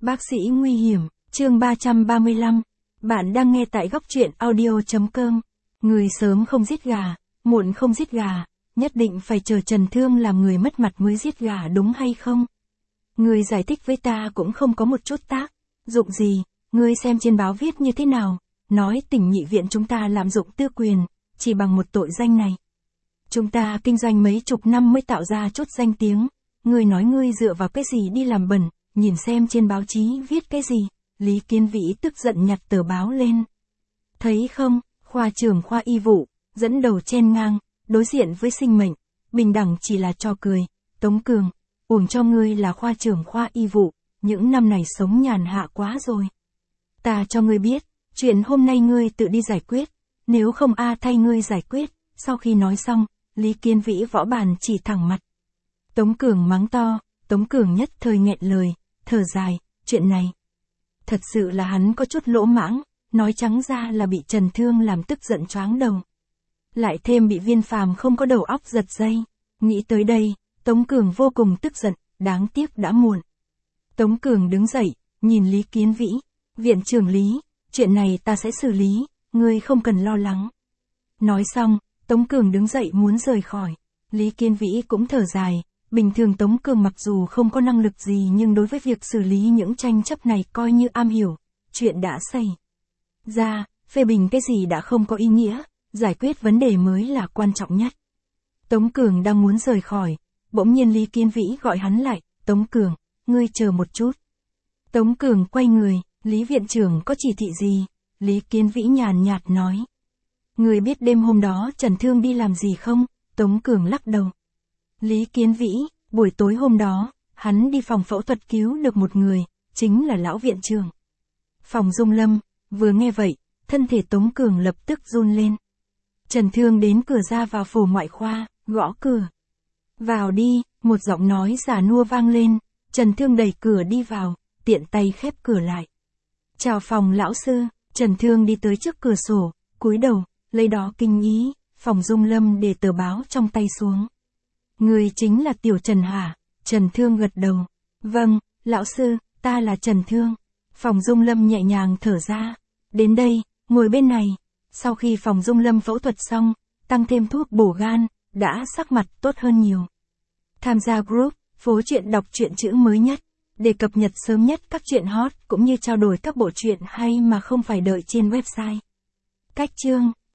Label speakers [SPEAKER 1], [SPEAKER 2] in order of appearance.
[SPEAKER 1] Bác sĩ nguy hiểm, chương 335. Bạn đang nghe tại góc truyện audio.com. Người sớm không giết gà, muộn không giết gà, nhất định phải chờ Trần Thương làm người mất mặt mới giết gà đúng hay không? Người giải thích với ta cũng không có một chút tác dụng gì, ngươi xem trên báo viết như thế nào, nói tỉnh nhị viện chúng ta lạm dụng tư quyền, chỉ bằng một tội danh này. Chúng ta kinh doanh mấy chục năm mới tạo ra chút danh tiếng, ngươi nói ngươi dựa vào cái gì đi làm bẩn, nhìn xem trên báo chí viết cái gì. Lý Kiến Vĩ tức giận nhặt tờ báo lên. Thấy không, khoa trưởng khoa y vụ, dẫn đầu chen ngang, đối diện với sinh mệnh, bình đẳng chỉ là trò cười. Tống Cường, uổng cho ngươi là khoa trưởng khoa y vụ, những năm này sống nhàn hạ quá rồi. Ta cho ngươi biết, chuyện hôm nay ngươi tự đi giải quyết, nếu không A thay ngươi giải quyết. Sau khi nói xong, Lý Kiến Vĩ võ bàn chỉ thẳng mặt. Tống Cường mắng to, Tống Cường nhất thời nghẹn lời, thở dài, chuyện này. Thật sự là hắn có chút lỗ mãng, nói trắng ra là bị Trần Thương làm tức giận choáng đầu. Lại thêm bị Viên Phàm không có đầu óc giật dây. Nghĩ tới đây, Tống Cường vô cùng tức giận, đáng tiếc đã muộn. Tống Cường đứng dậy, nhìn Lý Kiến Vĩ, viện trưởng Lý, chuyện này ta sẽ xử lý, ngươi không cần lo lắng. Nói xong, Tống Cường đứng dậy muốn rời khỏi. Lý Kiến Vĩ cũng thở dài, bình thường Tống Cường mặc dù không có năng lực gì nhưng đối với việc xử lý những tranh chấp này coi như am hiểu. Chuyện đã xảy ra, phê bình cái gì đã không có ý nghĩa, giải quyết vấn đề mới là quan trọng nhất. Tống Cường đang muốn rời khỏi, bỗng nhiên Lý Kiến Vĩ gọi hắn lại, Tống Cường, ngươi chờ một chút. Tống Cường quay người, Lý viện trưởng có chỉ thị gì? Lý Kiến Vĩ nhàn nhạt nói. Ngươi biết đêm hôm đó Trần Thương đi làm gì không? Tống Cường lắc đầu. Lý Kiến Vĩ, buổi tối hôm đó, hắn đi phòng phẫu thuật cứu được một người, chính là lão viện trưởng. Phòng Dung Lâm, vừa nghe vậy, thân thể Tống Cường lập tức run lên. Trần Thương đến cửa ra vào phổ ngoại khoa, gõ cửa. Vào đi, một giọng nói già nua vang lên, Trần Thương đẩy cửa đi vào, tiện tay khép cửa lại. Chào phòng lão sư, Trần Thương đi tới trước cửa sổ, cúi đầu, lấy đó kinh ý, Phòng Dung Lâm để tờ báo trong tay xuống. Người chính là Tiểu Trần hả? Trần Thương gật đầu. Vâng, lão sư, ta là Trần Thương. Phòng Dung Lâm nhẹ nhàng thở ra. Đến đây, ngồi bên này. Sau khi Phòng Dung Lâm phẫu thuật xong, tăng thêm thuốc bổ gan, đã sắc mặt tốt hơn nhiều. Tham gia group, phố truyện đọc truyện chữ mới nhất, để cập nhật sớm nhất các truyện hot cũng như trao đổi các bộ truyện hay mà không phải đợi trên website. Cách chương